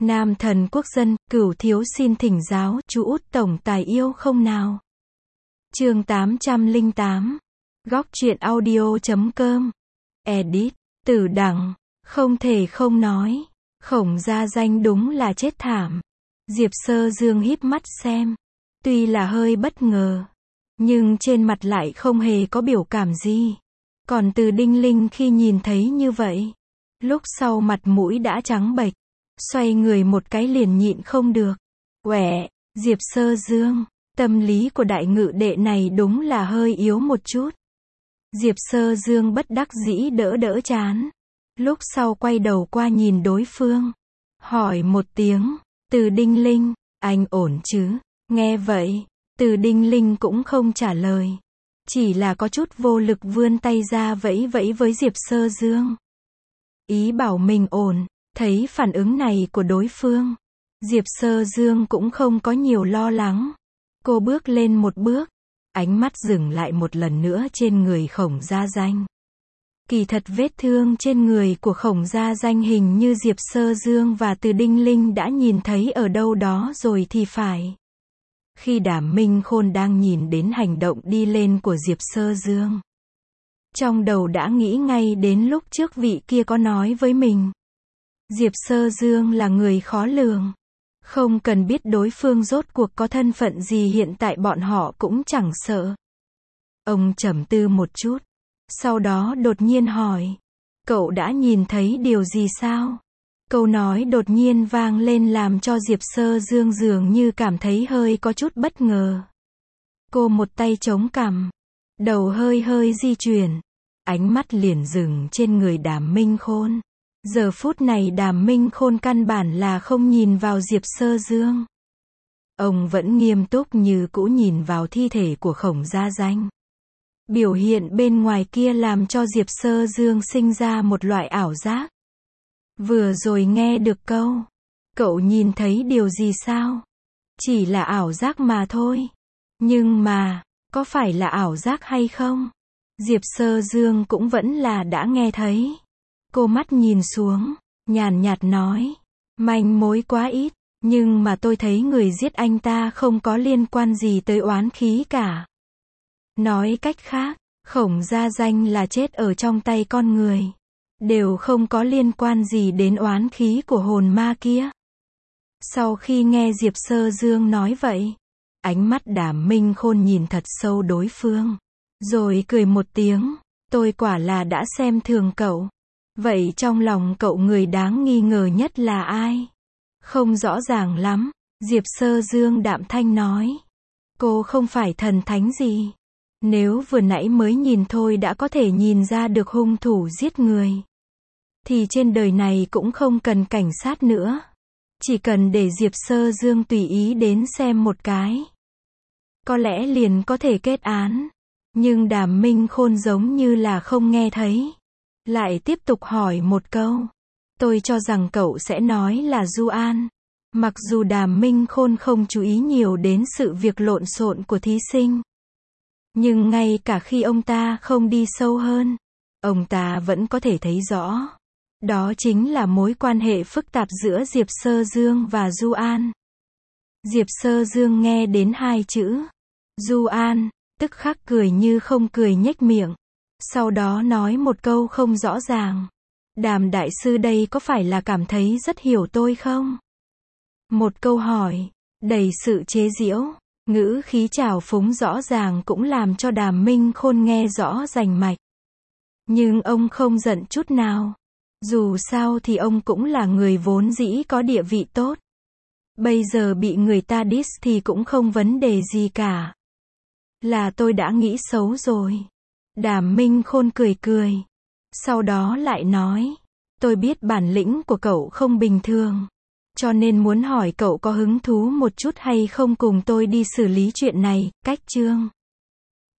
Nam thần quốc dân, Cửu thiếu xin thỉnh giáo, chú út tổng tài yêu không nào? Chương 808. Góc truyện audio.com. Edit. Tử đẳng. Không thể không nói. Khổng Gia Danh đúng là chết thảm. Diệp Sơ Dương híp mắt xem. Tuy là hơi bất ngờ, nhưng trên mặt lại không hề có biểu cảm gì. Còn Từ Đinh Linh khi nhìn thấy như vậy, lúc sau mặt mũi đã trắng bệch, xoay người một cái liền nhịn không được. Quẻ, Diệp Sơ Dương, tâm lý của đại ngự đệ này đúng là hơi yếu một chút. Diệp Sơ Dương bất đắc dĩ đỡ đỡ chán. Lúc sau quay đầu qua nhìn đối phương. Hỏi một tiếng, Từ Đinh Linh, anh ổn chứ? Nghe vậy, Từ Đinh Linh cũng không trả lời. Chỉ là có chút vô lực vươn tay ra vẫy vẫy với Diệp Sơ Dương. Ý bảo mình ổn. Thấy phản ứng này của đối phương, Diệp Sơ Dương cũng không có nhiều lo lắng. Cô bước lên một bước, ánh mắt dừng lại một lần nữa trên người Khổng Gia Danh. Kỳ thật vết thương trên người của Khổng Gia Danh hình như Diệp Sơ Dương và Từ Đinh Linh đã nhìn thấy ở đâu đó rồi thì phải. Khi Đàm Minh Khôn đang nhìn đến hành động đi lên của Diệp Sơ Dương, trong đầu đã nghĩ ngay đến lúc trước vị kia có nói với mình. Diệp Sơ Dương là người khó lường. Không cần biết đối phương rốt cuộc có thân phận gì, hiện tại bọn họ cũng chẳng sợ. Ông trầm tư một chút, sau đó đột nhiên hỏi. Cậu đã nhìn thấy điều gì sao? Câu nói đột nhiên vang lên làm cho Diệp Sơ Dương dường như cảm thấy hơi có chút bất ngờ. Cô một tay chống cằm, đầu hơi hơi di chuyển, ánh mắt liền dừng trên người Đàm Minh Khôn. Giờ phút này Đàm Minh Khôn căn bản là không nhìn vào Diệp Sơ Dương. Ông vẫn nghiêm túc như cũ nhìn vào thi thể của Khổng Gia Danh. Biểu hiện bên ngoài kia làm cho Diệp Sơ Dương sinh ra một loại ảo giác. Vừa rồi nghe được câu, cậu nhìn thấy điều gì sao? Chỉ là ảo giác mà thôi. Nhưng mà, có phải là ảo giác hay không? Diệp Sơ Dương cũng vẫn là đã nghe thấy. Cô mắt nhìn xuống, nhàn nhạt nói. Manh mối quá ít, nhưng mà tôi thấy người giết anh ta không có liên quan gì tới oán khí cả. Nói cách khác, Khổng Gia Danh là chết ở trong tay con người. Đều không có liên quan gì đến oán khí của hồn ma kia. Sau khi nghe Diệp Sơ Dương nói vậy, ánh mắt Đàm Minh Khôn nhìn thật sâu đối phương. Rồi cười một tiếng. Tôi quả là đã xem thường cậu. Vậy trong lòng cậu người đáng nghi ngờ nhất là ai? Không rõ ràng lắm, Diệp Sơ Dương đạm thanh nói. Cô không phải thần thánh gì. Nếu vừa nãy mới nhìn thôi đã có thể nhìn ra được hung thủ giết người, thì trên đời này cũng không cần cảnh sát nữa. Chỉ cần để Diệp Sơ Dương tùy ý đến xem một cái, có lẽ liền có thể kết án. Nhưng Đàm Minh Khôn giống như là không nghe thấy. Lại tiếp tục hỏi một câu. Tôi cho rằng cậu sẽ nói là Du An. Mặc dù Đàm Minh Khôn không chú ý nhiều đến sự việc lộn xộn của thí sinh, nhưng ngay cả khi ông ta không đi sâu hơn, ông ta vẫn có thể thấy rõ. Đó chính là mối quan hệ phức tạp giữa Diệp Sơ Dương và Du An. Diệp Sơ Dương nghe đến hai chữ Du An, tức khắc cười như không cười nhếch miệng. Sau đó nói một câu không rõ ràng. Đàm đại sư đây có phải là cảm thấy rất hiểu tôi không? Một câu hỏi, đầy sự chế giễu, ngữ khí trào phúng rõ ràng cũng làm cho Đàm Minh Khôn nghe rõ rành mạch. Nhưng ông không giận chút nào. Dù sao thì ông cũng là người vốn dĩ có địa vị tốt. Bây giờ bị người ta diss thì cũng không vấn đề gì cả. Là tôi đã nghĩ xấu rồi. Đàm Minh Khôn cười cười. Sau đó lại nói. Tôi biết bản lĩnh của cậu không bình thường. Cho nên muốn hỏi cậu có hứng thú một chút hay không cùng tôi đi xử lý chuyện này. Cách chương